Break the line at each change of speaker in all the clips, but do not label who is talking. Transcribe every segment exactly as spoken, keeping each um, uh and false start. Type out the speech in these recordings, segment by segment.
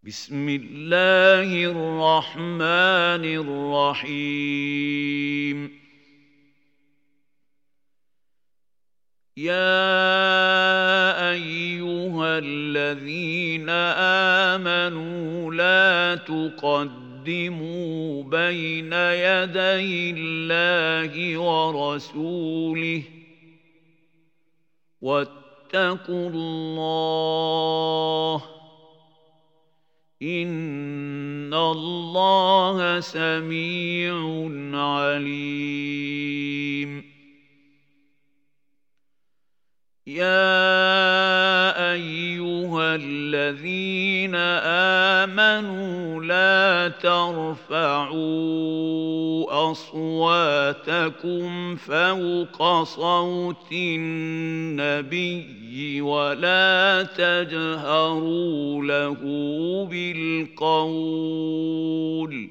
بسم الله الرحمن الرحيم يا أيها الذين آمنوا لا تقدموا بين يدي الله ورسوله واتقوا الله إن الله سميع عليم يا أيها الذين آمنوا لا ترفعوا أصواتكم فوق صوت النبي ولا تجهروا له بالقول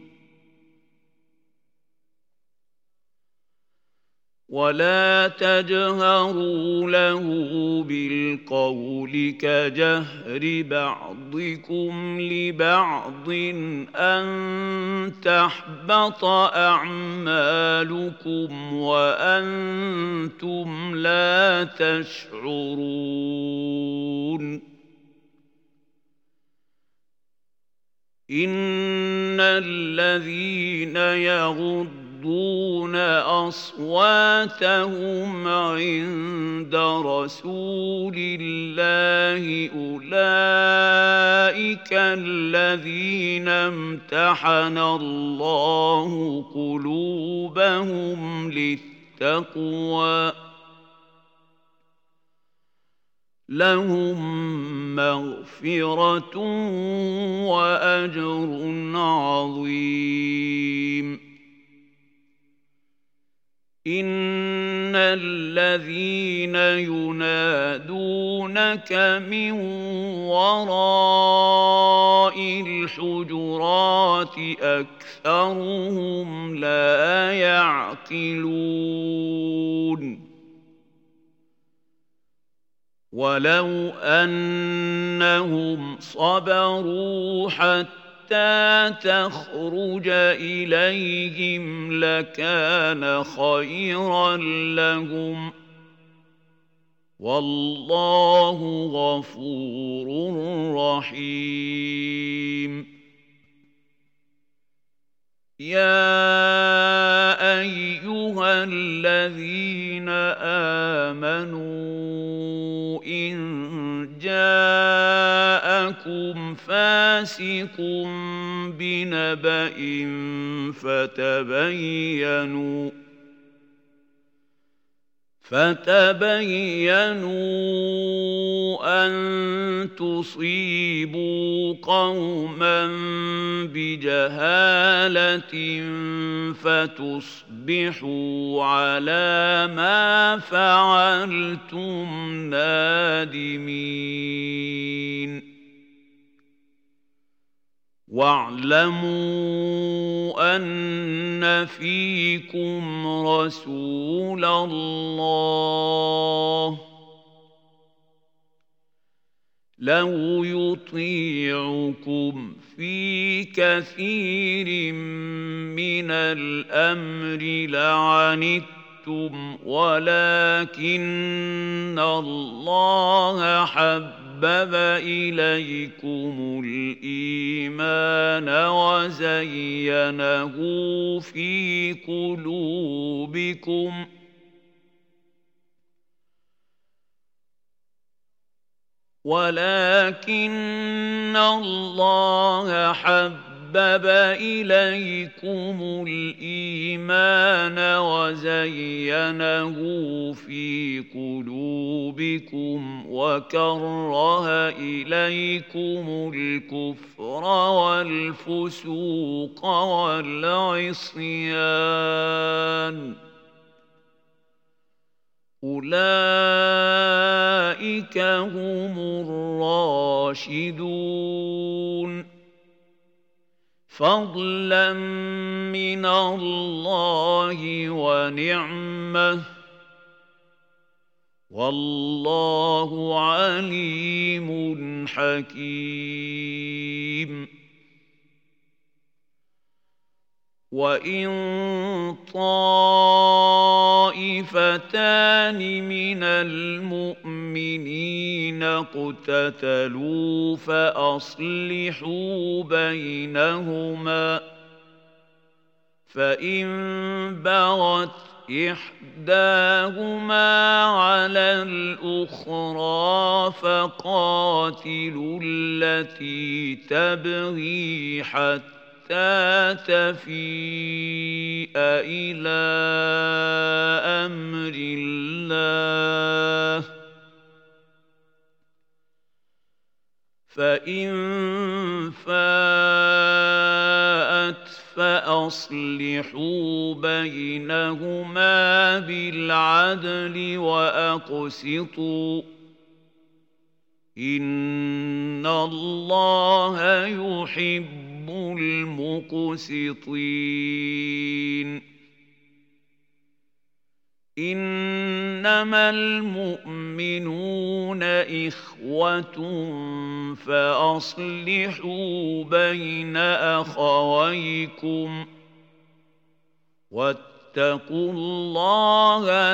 ولا تجهروا له بالقول كجهر بعضكم لبعض أن تحبط أعمالكم وأنتم لا تشعرون إن الذين يغضون يغضون أصواتهم عند رسول الله أولئك الذين امتحن الله قلوبهم للتقوى لهم مغفرة وأجر عظيم إن الذين ينادونك من وراء الحجرات أكثرهم لا يعقلون ولو أنهم صبروا حتى حتى تخرج إليهم لكان خيرا لهم والله غفور رحيم يا أيها الذين آمنوا إن جاءكم فاسق بنبأ فتبينوا فتبينوا أن تصيبوا قوما بجهالة فتصبحوا على ما فعلتم نادمين واعلموا أن فيكم رسول الله لو يطيعكم في كثير من الأمر لعنتم ولكن الله حبب حبب إليكم الإيمان وزينه في قلوبكم ولكن الله حبب حبب إليكم الإيمان وزينه في قلوبكم وكره إليكم الكفر والفسوق والعصيان أولئك هم الراشدون فضلا من الله ونعمه والله عليم حكيم وإن طائفتان من المؤمنين اقتتلوا فأصلحوا بينهما فإن بغت إحداهما على الأخرى فقاتلوا التي تبغي حتى تفيء إلى أمر الله فإن فاءت فأصلحوا بينهما بالعدل وأقسطوا إن الله يحب المقسطين إنما المؤمنون إخوة فأصلحوا بين أخويكم واتقوا الله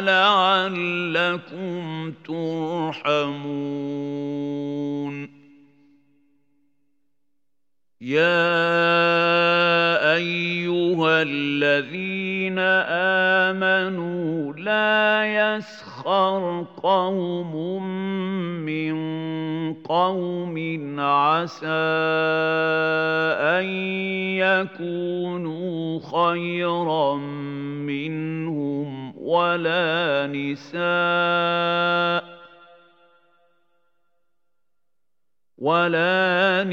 لعلكم ترحمون يا أيها الذين آمنوا لا يسخر قوم من قوم عسى أن يكونوا خيرا منهم ولا نساء ولا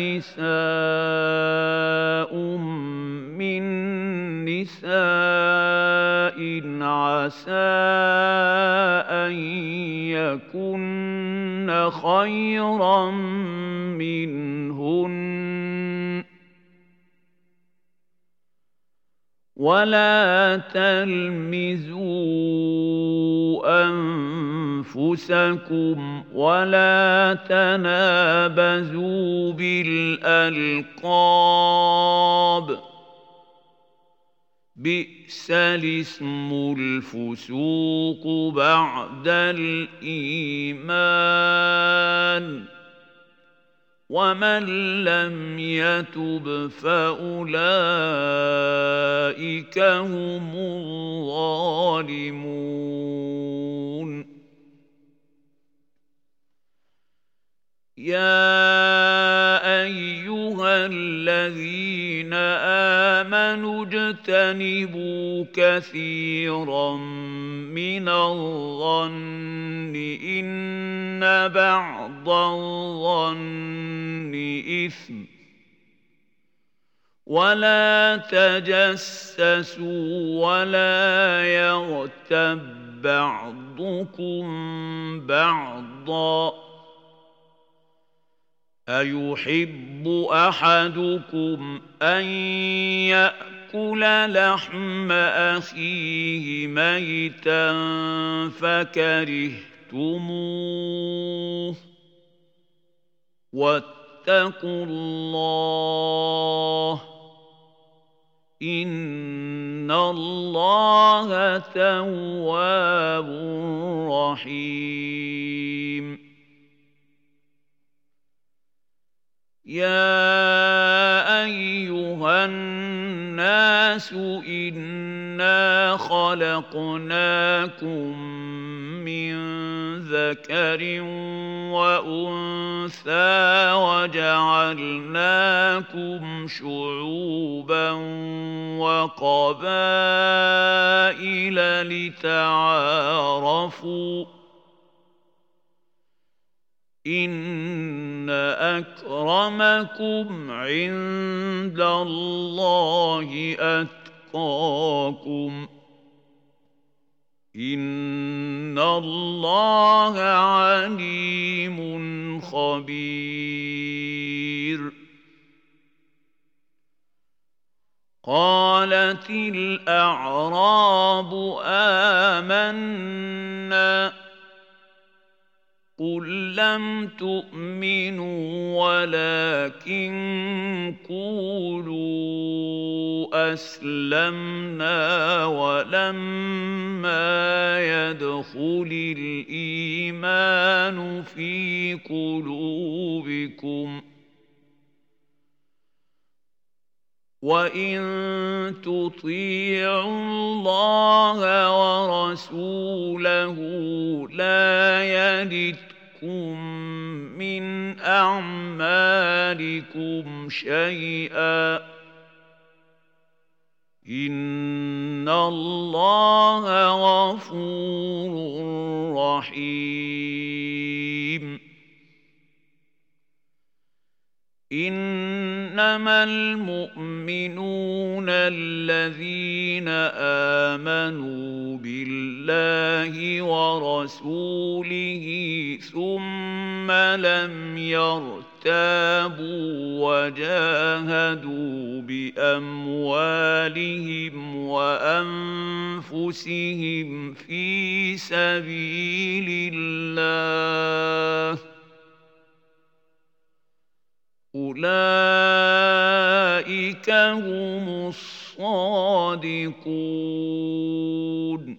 نساء من نساء عسى أن يكن خيرا منهن ولا تلمزوا أنفسكم ولا تنابزوا بالألقاب بئس الاسم الفسوق بعد الإيمان ومن لم يتب فأولئك هم الظالمون يا أيها الذين آمنوا اجتنبوا كثيرا من الظن إن بعض الظن إثم ولا تجسسوا ولا يغتب بعضكم بعضا أيحب أحدكم أن يأكل لحم أخيه ميتا فكرهتموه واتقوا الله إن الله تواب رحيم يا أيها الناس إنا خلقناكم من ذكر وأنثى وجعلناكم شعوبا وقبائل لتعارفوا إن أكرمكم عند الله أتقاكم إن الله عليم خبير قالت الأعراب آمنا قل لم تؤمنوا ولكن قولوا أسلمنا ولما يدخل الإيمان في قلوبكم وإن تطيعوا الله ورسوله لا يلتكم من أعمالكم شيئا إن الله غفور رحيم إنما المؤمنون الذين آمنوا بالله ورسوله ثم لم يرتابوا وجاهدوا بأموالهم وأنفسهم في سبيل الله أولئك هم الصادقون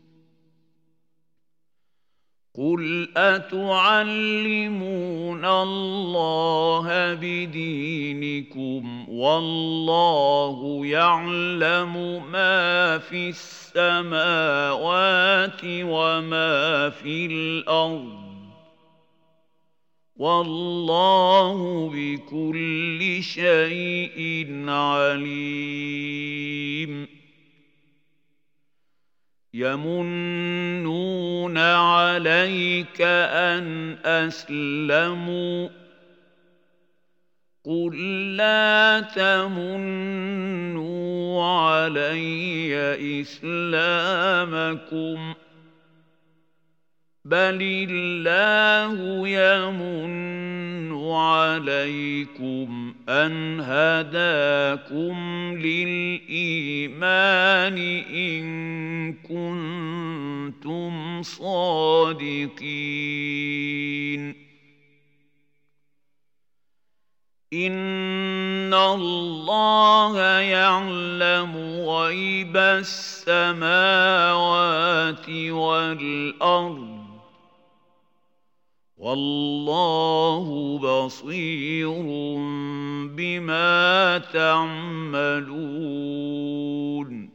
قل أتعلمون الله بدينكم والله يعلم ما في السماوات وما في الأرض والله بكل شيء عليم يمنون عليك أن أسلموا قل لا تمنوا علي إسلامكم بل الله يمن عليكم أن هداكم للإيمان إن كنتم صادقين إن الله يعلم غيب السماوات والأرض والله بصير بما تعملون